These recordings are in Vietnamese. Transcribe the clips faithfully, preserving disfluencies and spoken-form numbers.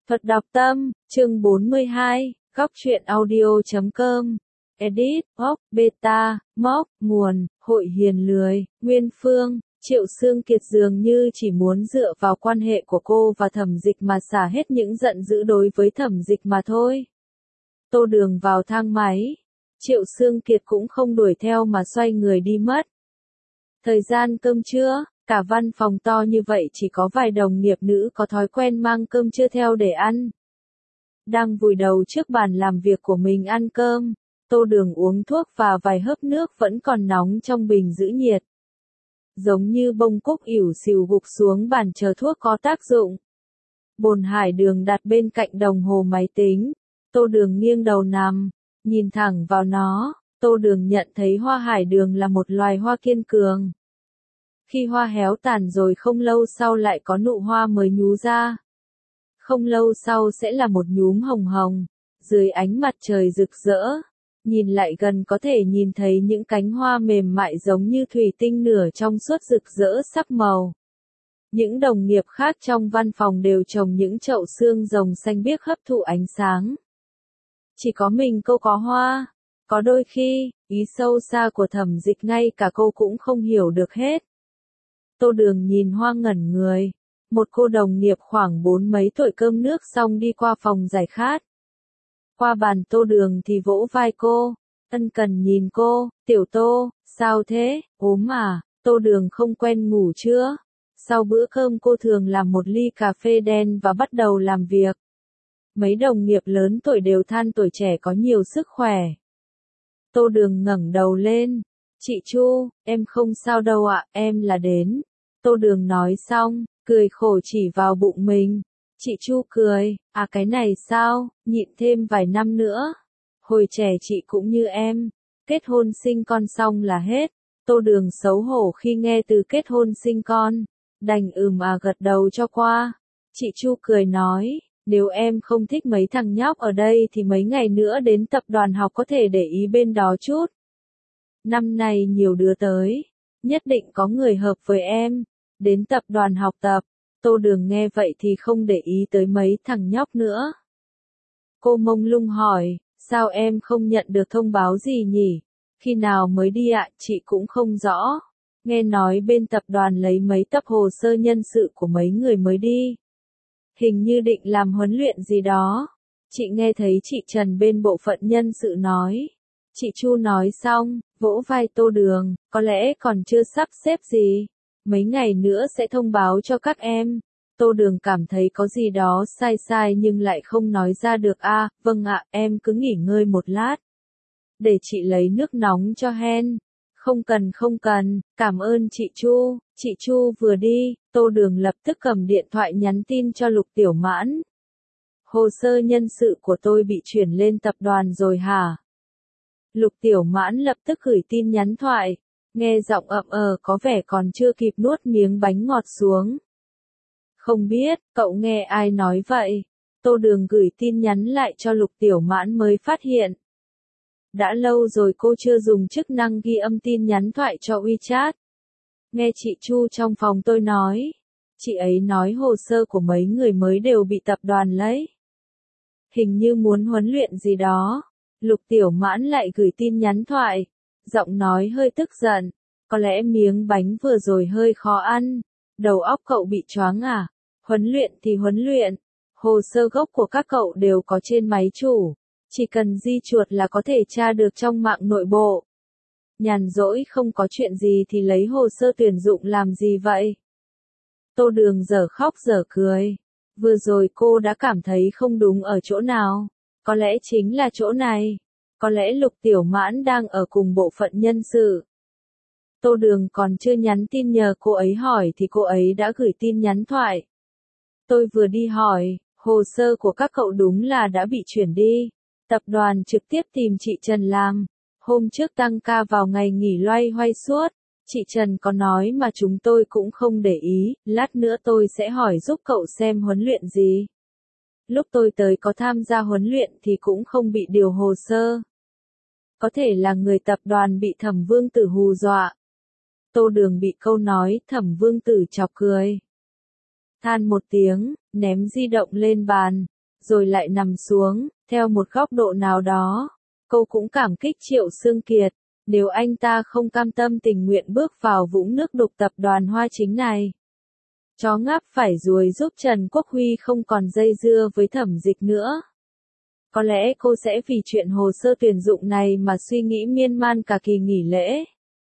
Thuật đọc tâm, chương bốn mươi hai, góc truyện audio chấm com. Edit, Hóc, Beta, Móc, Nguồn, Hội Hiền Lười, Nguyên Phương. Triệu Xương Kiệt dường như chỉ muốn dựa vào quan hệ của cô và Thẩm Dịch mà xả hết những giận dữ đối với Thẩm Dịch mà thôi. Tô Đường vào thang máy. Triệu Xương Kiệt cũng không đuổi theo mà xoay người đi mất. Thời gian cơm trưa, cả văn phòng to như vậy chỉ có vài đồng nghiệp nữ có thói quen mang cơm trưa theo để ăn. Đang vùi đầu trước bàn làm việc của mình ăn cơm, Tô Đường uống thuốc và vài hớp nước vẫn còn nóng trong bình giữ nhiệt. Giống như bông cúc ỉu xìu gục xuống bàn chờ thuốc có tác dụng. Bồn hải đường đặt bên cạnh đồng hồ máy tính. Tô Đường nghiêng đầu nằm, nhìn thẳng vào nó. Tô Đường nhận thấy hoa hải đường là một loài hoa kiên cường. Khi hoa héo tàn rồi không lâu sau lại có nụ hoa mới nhú ra. Không lâu sau sẽ là một nhúm hồng hồng, dưới ánh mặt trời rực rỡ. Nhìn lại gần có thể nhìn thấy những cánh hoa mềm mại giống như thủy tinh nửa trong suốt rực rỡ sắc màu. Những đồng nghiệp khác trong văn phòng đều trồng những chậu xương rồng xanh biếc hấp thụ ánh sáng. Chỉ có mình cô có hoa. Có đôi khi, ý sâu xa của Thẩm Dịch ngay cả cô cũng không hiểu được hết. Tô Đường nhìn hoa ngẩn người. Một cô đồng nghiệp khoảng bốn mấy tuổi cơm nước xong đi qua phòng giải khát. Qua bàn Tô Đường thì vỗ vai cô, ân cần nhìn cô, tiểu Tô, sao thế, ốm à, Tô Đường không quen ngủ trưa. Sau bữa cơm cô thường làm một ly cà phê đen và bắt đầu làm việc. Mấy đồng nghiệp lớn tuổi đều than tuổi trẻ có nhiều sức khỏe. Tô Đường ngẩng đầu lên, chị Chu, em không sao đâu ạ, em là đến. Tô Đường nói xong, cười khổ chỉ vào bụng mình. Chị Chu cười, à cái này sao, nhịn thêm vài năm nữa. Hồi trẻ chị cũng như em, kết hôn sinh con xong là hết. Tô Đường xấu hổ khi nghe từ kết hôn sinh con, đành ừm à gật đầu cho qua. Chị Chu cười nói, nếu em không thích mấy thằng nhóc ở đây thì mấy ngày nữa đến tập đoàn học có thể để ý bên đó chút. Năm này nhiều đứa tới, nhất định có người hợp với em. Đến tập đoàn học tập. Tô Đường nghe vậy thì không để ý tới mấy thằng nhóc nữa. Cô mông lung hỏi, sao em không nhận được thông báo gì nhỉ? Khi nào mới đi ạ, chị cũng không rõ. Nghe nói bên tập đoàn lấy mấy tập hồ sơ nhân sự của mấy người mới đi. Hình như định làm huấn luyện gì đó. Chị nghe thấy chị Trần bên bộ phận nhân sự nói. Chị Chu nói xong, vỗ vai Tô Đường, có lẽ còn chưa sắp xếp gì. Mấy ngày nữa sẽ thông báo cho các em. Tô Đường cảm thấy có gì đó sai sai nhưng lại không nói ra được a. À, vâng ạ, em cứ nghỉ ngơi một lát. Để chị lấy nước nóng cho hen. Không cần không cần, cảm ơn chị Chu. Chị Chu vừa đi, Tô Đường lập tức cầm điện thoại nhắn tin cho Lục Tiểu Mãn. Hồ sơ nhân sự của tôi bị chuyển lên tập đoàn rồi hả? Lục Tiểu Mãn lập tức gửi tin nhắn thoại. Nghe giọng ậm ờ có vẻ còn chưa kịp nuốt miếng bánh ngọt xuống. Không biết, cậu nghe ai nói vậy? Tô Đường gửi tin nhắn lại cho Lục Tiểu Mãn mới phát hiện. Đã lâu rồi cô chưa dùng chức năng ghi âm tin nhắn thoại cho WeChat. Nghe chị Chu trong phòng tôi nói. Chị ấy nói hồ sơ của mấy người mới đều bị tập đoàn lấy. Hình như muốn huấn luyện gì đó. Lục Tiểu Mãn lại gửi tin nhắn thoại. Giọng nói hơi tức giận. Có lẽ miếng bánh vừa rồi hơi khó ăn. Đầu óc cậu bị choáng à? Huấn luyện thì huấn luyện. Hồ sơ gốc của các cậu đều có trên máy chủ. Chỉ cần di chuột là có thể tra được trong mạng nội bộ. Nhàn rỗi không có chuyện gì thì lấy hồ sơ tuyển dụng làm gì vậy? Tô Đường dở khóc dở cười. Vừa rồi cô đã cảm thấy không đúng ở chỗ nào. Có lẽ chính là chỗ này. Có lẽ Lục Tiểu Mãn đang ở cùng bộ phận nhân sự. Tô Đường còn chưa nhắn tin nhờ cô ấy hỏi thì cô ấy đã gửi tin nhắn thoại. Tôi vừa đi hỏi, hồ sơ của các cậu đúng là đã bị chuyển đi. Tập đoàn trực tiếp tìm chị Trần làm. Hôm trước tăng ca vào ngày nghỉ loay hoay suốt. Chị Trần có nói mà chúng tôi cũng không để ý, lát nữa tôi sẽ hỏi giúp cậu xem huấn luyện gì. Lúc tôi tới có tham gia huấn luyện thì cũng không bị điều hồ sơ. Có thể là người tập đoàn bị Thẩm Vương Tử hù dọa. Tô Đường bị câu nói Thẩm Vương Tử chọc cười. Than một tiếng, ném di động lên bàn. rồi lại nằm xuống, theo một góc độ nào đó. Cô cũng cảm kích Triệu Xương Kiệt, nếu anh ta không cam tâm tình nguyện bước vào vũng nước đục tập đoàn Hoa Chính này. Chó ngáp phải ruồi giúp Trần Quốc Huy không còn dây dưa với Thẩm Dịch nữa. Có lẽ cô sẽ vì chuyện hồ sơ tuyển dụng này mà suy nghĩ miên man cả kỳ nghỉ lễ.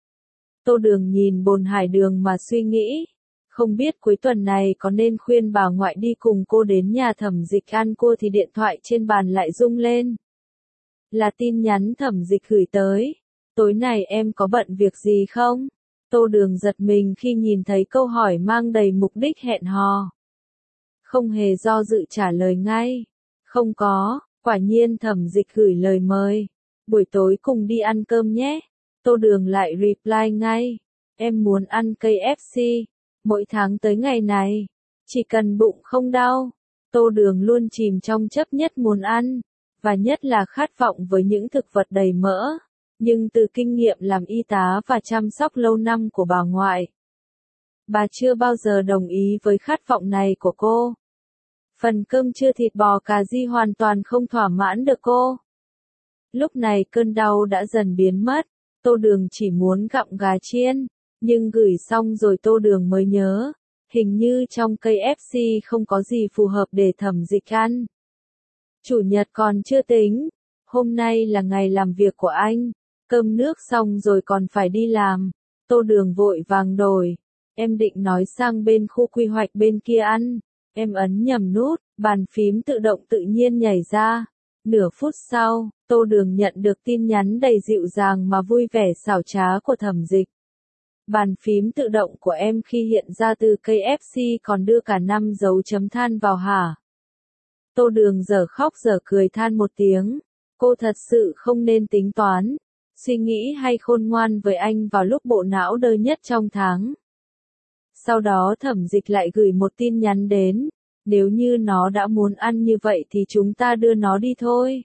Tô Đường nhìn Bồn Hải Đường mà suy nghĩ, không biết cuối tuần này có nên khuyên bà ngoại đi cùng cô đến nhà Thẩm Dịch ăn cua thì điện thoại trên bàn lại rung lên. Là tin nhắn Thẩm Dịch gửi tới. Tối này em có bận việc gì không? Tô Đường giật mình khi nhìn thấy câu hỏi mang đầy mục đích hẹn hò. Không hề do dự trả lời ngay. Không có, quả nhiên Thẩm Dịch gửi lời mời. Buổi tối cùng đi ăn cơm nhé. Tô Đường lại reply ngay. Em muốn ăn ca ép xê. Mỗi tháng tới ngày này. Chỉ cần bụng không đau. Tô Đường luôn chìm trong chấp nhất muốn ăn. Và nhất là khát vọng với những thực vật đầy mỡ. Nhưng từ kinh nghiệm làm y tá và chăm sóc lâu năm của bà ngoại, bà chưa bao giờ đồng ý với khát vọng này của cô. Phần cơm trưa thịt bò cà ri hoàn toàn không thỏa mãn được cô. Lúc này cơn đau đã dần biến mất, Tô Đường chỉ muốn gặm gà chiên, nhưng gửi xong rồi Tô Đường mới nhớ, hình như trong ca ép xê không có gì phù hợp để Thẩm Dịch ăn. Chủ nhật còn chưa tính, hôm nay là ngày làm việc của anh. Cơm nước xong rồi còn phải đi làm. Tô Đường vội vàng đổi. Em định nói sang bên khu quy hoạch bên kia ăn. Em ấn nhầm nút, bàn phím tự động tự nhiên nhảy ra. Nửa phút sau, Tô Đường nhận được tin nhắn đầy dịu dàng mà vui vẻ xảo trá của Thẩm Dịch. Bàn phím tự động của em khi hiện ra từ ca ép xê còn đưa cả năm dấu chấm than vào hả? Tô Đường dở khóc dở cười than một tiếng. Cô thật sự không nên tính toán, suy nghĩ hay khôn ngoan với anh vào lúc bộ não đơ nhất trong tháng. Sau đó Thẩm Dịch lại gửi một tin nhắn đến, nếu như nó đã muốn ăn như vậy thì chúng ta đưa nó đi thôi.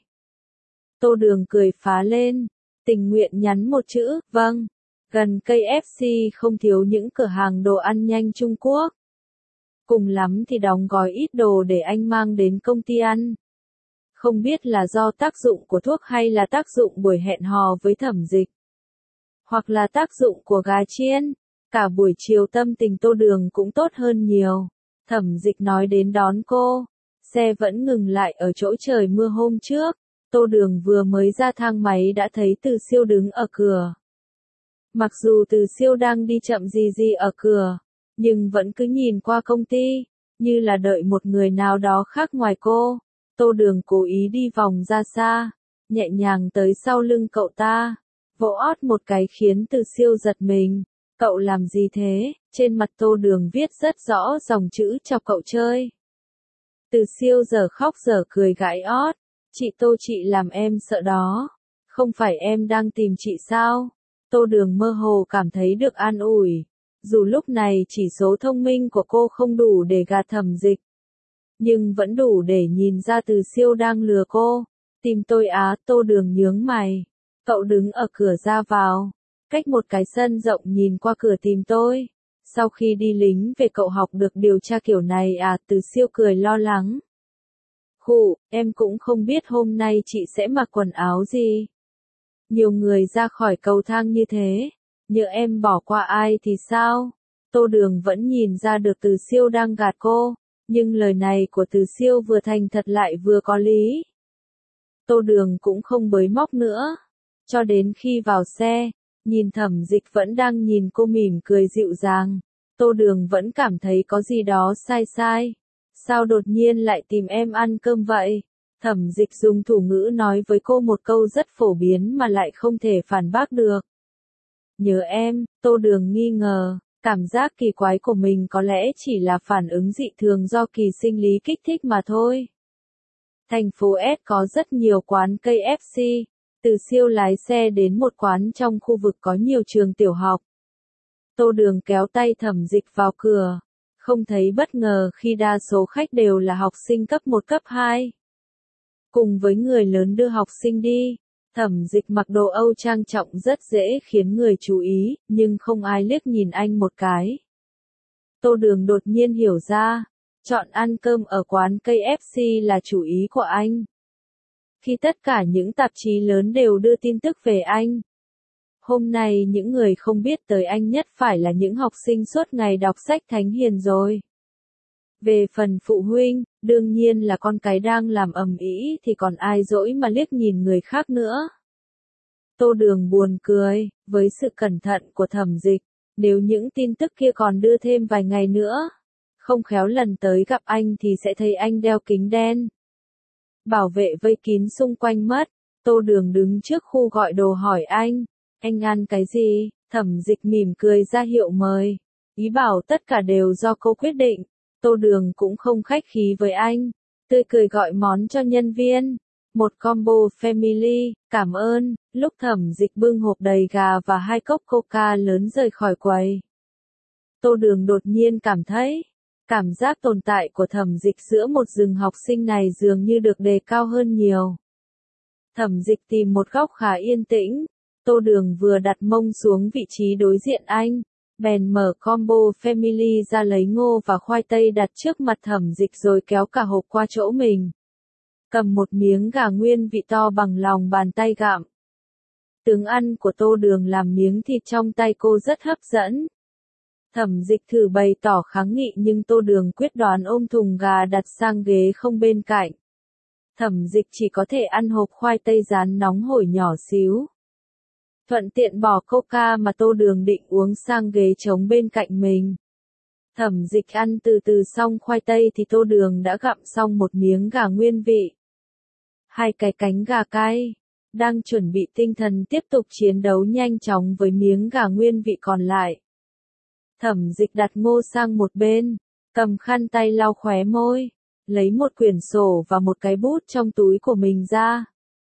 Tô Đường cười phá lên, tình nguyện nhắn một chữ, vâng. Gần ca ép xê không thiếu những cửa hàng đồ ăn nhanh Trung Quốc. Cùng lắm thì đóng gói ít đồ để anh mang đến công ty ăn. Không biết là do tác dụng của thuốc hay là tác dụng buổi hẹn hò với Thẩm Dịch. Hoặc là tác dụng của gà chiên. Cả buổi chiều tâm tình Tô Đường cũng tốt hơn nhiều. Thẩm Dịch nói đến đón cô. Xe vẫn ngừng lại ở chỗ trời mưa hôm trước. Tô Đường vừa mới ra thang máy đã thấy Từ Siêu đứng ở cửa. Mặc dù Từ Siêu đang đi chậm gì gì ở cửa, nhưng vẫn cứ nhìn qua công ty, như là đợi một người nào đó khác ngoài cô. Tô Đường cố ý đi vòng ra xa, nhẹ nhàng tới sau lưng cậu ta, vỗ ót một cái khiến Từ Siêu giật mình. Cậu làm gì thế? Trên mặt Tô Đường viết rất rõ dòng chữ chọc cậu chơi. Từ Siêu giờ khóc giờ cười gãi ót. Chị Tô, chị làm em sợ đó. Không phải em đang tìm chị sao? Tô Đường mơ hồ cảm thấy được an ủi. Dù lúc này chỉ số thông minh của cô không đủ để gạt Thẩm Dịch, nhưng vẫn đủ để nhìn ra Từ Siêu đang lừa cô. Tìm tôi á? Tô Đường nhướng mày. Cậu đứng ở cửa ra vào, cách một cái sân rộng nhìn qua cửa tìm tôi. Sau khi đi lính về cậu học được điều tra kiểu này à? Từ Siêu cười lo lắng. Khụ, em cũng không biết hôm nay chị sẽ mặc quần áo gì. Nhiều người ra khỏi cầu thang như thế, nhỡ em bỏ qua ai thì sao? Tô Đường vẫn nhìn ra được Từ Siêu đang gạt cô, nhưng lời này của Từ Siêu vừa thành thật lại vừa có lý. Tô Đường cũng không bới móc nữa, cho đến khi vào xe, nhìn Thẩm Dịch vẫn đang nhìn cô mỉm cười dịu dàng, Tô Đường vẫn cảm thấy có gì đó sai sai. Sao đột nhiên lại tìm em ăn cơm vậy? Thẩm Dịch dùng thủ ngữ nói với cô một câu rất phổ biến mà lại không thể phản bác được. Nhớ em. Tô Đường nghi ngờ, cảm giác kỳ quái của mình có lẽ chỉ là phản ứng dị thường do kỳ sinh lý kích thích mà thôi. Thành phố S có rất nhiều quán ca ép xê. Từ Siêu lái xe đến một quán trong khu vực có nhiều trường tiểu học. Tô Đường kéo tay Thẩm Dịch vào cửa, không thấy bất ngờ khi đa số khách đều là học sinh cấp một cấp hai. Cùng với người lớn đưa học sinh đi, Thẩm Dịch mặc đồ Âu trang trọng rất dễ khiến người chú ý, nhưng không ai liếc nhìn anh một cái. Tô Đường đột nhiên hiểu ra, Chọn ăn cơm ở quán ca ép xê là chủ ý của anh. Khi tất cả những tạp chí lớn đều đưa tin tức về anh. Hôm nay những người không biết tới anh nhất phải là những học sinh suốt ngày đọc sách thánh hiền rồi. Về phần phụ huynh, đương nhiên là con cái đang làm ầm ĩ thì còn ai dỗi mà liếc nhìn người khác nữa. Tô Đường buồn cười, với sự cẩn thận của Thẩm Dịch, nếu những tin tức kia còn đưa thêm vài ngày nữa, không khéo lần tới gặp anh thì sẽ thấy anh đeo kính đen. Bảo vệ vây kín xung quanh mất, Tô Đường đứng trước khu gọi đồ hỏi anh, anh ăn cái gì? Thẩm Dịch mỉm cười ra hiệu mời, ý bảo tất cả đều do cô quyết định. Tô Đường cũng không khách khí với anh, tươi cười gọi món cho nhân viên. Một combo family, cảm ơn. Lúc Thẩm Dịch bưng hộp đầy gà và hai cốc coca lớn rời khỏi quầy. Tô Đường đột nhiên cảm thấy, cảm giác tồn tại của Thẩm Dịch giữa một rừng học sinh này dường như được đề cao hơn nhiều. Thẩm Dịch tìm một góc khá yên tĩnh, Tô Đường vừa đặt mông xuống vị trí đối diện anh, bèn mở combo family ra lấy ngô và khoai tây đặt trước mặt Thẩm Dịch rồi kéo cả hộp qua chỗ mình. Cầm một miếng gà nguyên vị to bằng lòng bàn tay gặm. Tướng ăn của Tô Đường làm miếng thịt trong tay cô rất hấp dẫn. Thẩm Dịch thử bày tỏ kháng nghị nhưng Tô Đường quyết đoán ôm thùng gà đặt sang ghế không bên cạnh. Thẩm Dịch chỉ có thể ăn hộp khoai tây rán nóng hổi nhỏ xíu. Thuận tiện bỏ coca mà Tô Đường định uống sang ghế trống bên cạnh mình. Thẩm Dịch ăn từ từ xong khoai tây thì Tô Đường đã gặm xong một miếng gà nguyên vị. Hai cái cánh gà cay, đang chuẩn bị tinh thần tiếp tục chiến đấu nhanh chóng với miếng gà nguyên vị còn lại. Thẩm Dịch đặt ngô sang một bên, cầm khăn tay lau khóe môi, lấy một quyển sổ và một cái bút trong túi của mình ra.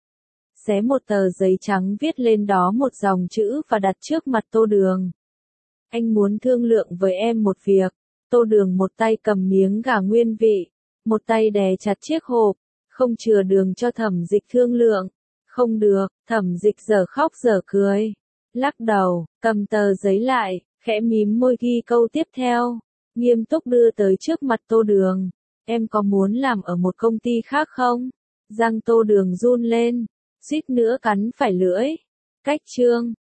Xé một tờ giấy trắng viết lên đó một dòng chữ và đặt trước mặt Tô Đường. Anh muốn thương lượng với em một việc. Tô Đường một tay cầm miếng gà nguyên vị, một tay đè chặt chiếc hộp, không chừa đường cho Thẩm Dịch thương lượng. Không được, Thẩm Dịch giờ khóc giờ cười. Lắc đầu, cầm tờ giấy lại, khẽ mím môi ghi câu tiếp theo. Nghiêm túc đưa tới trước mặt Tô Đường. Em có muốn làm ở một công ty khác không? Răng Tô Đường run lên, suýt nữa cắn phải lưỡi. Cách chương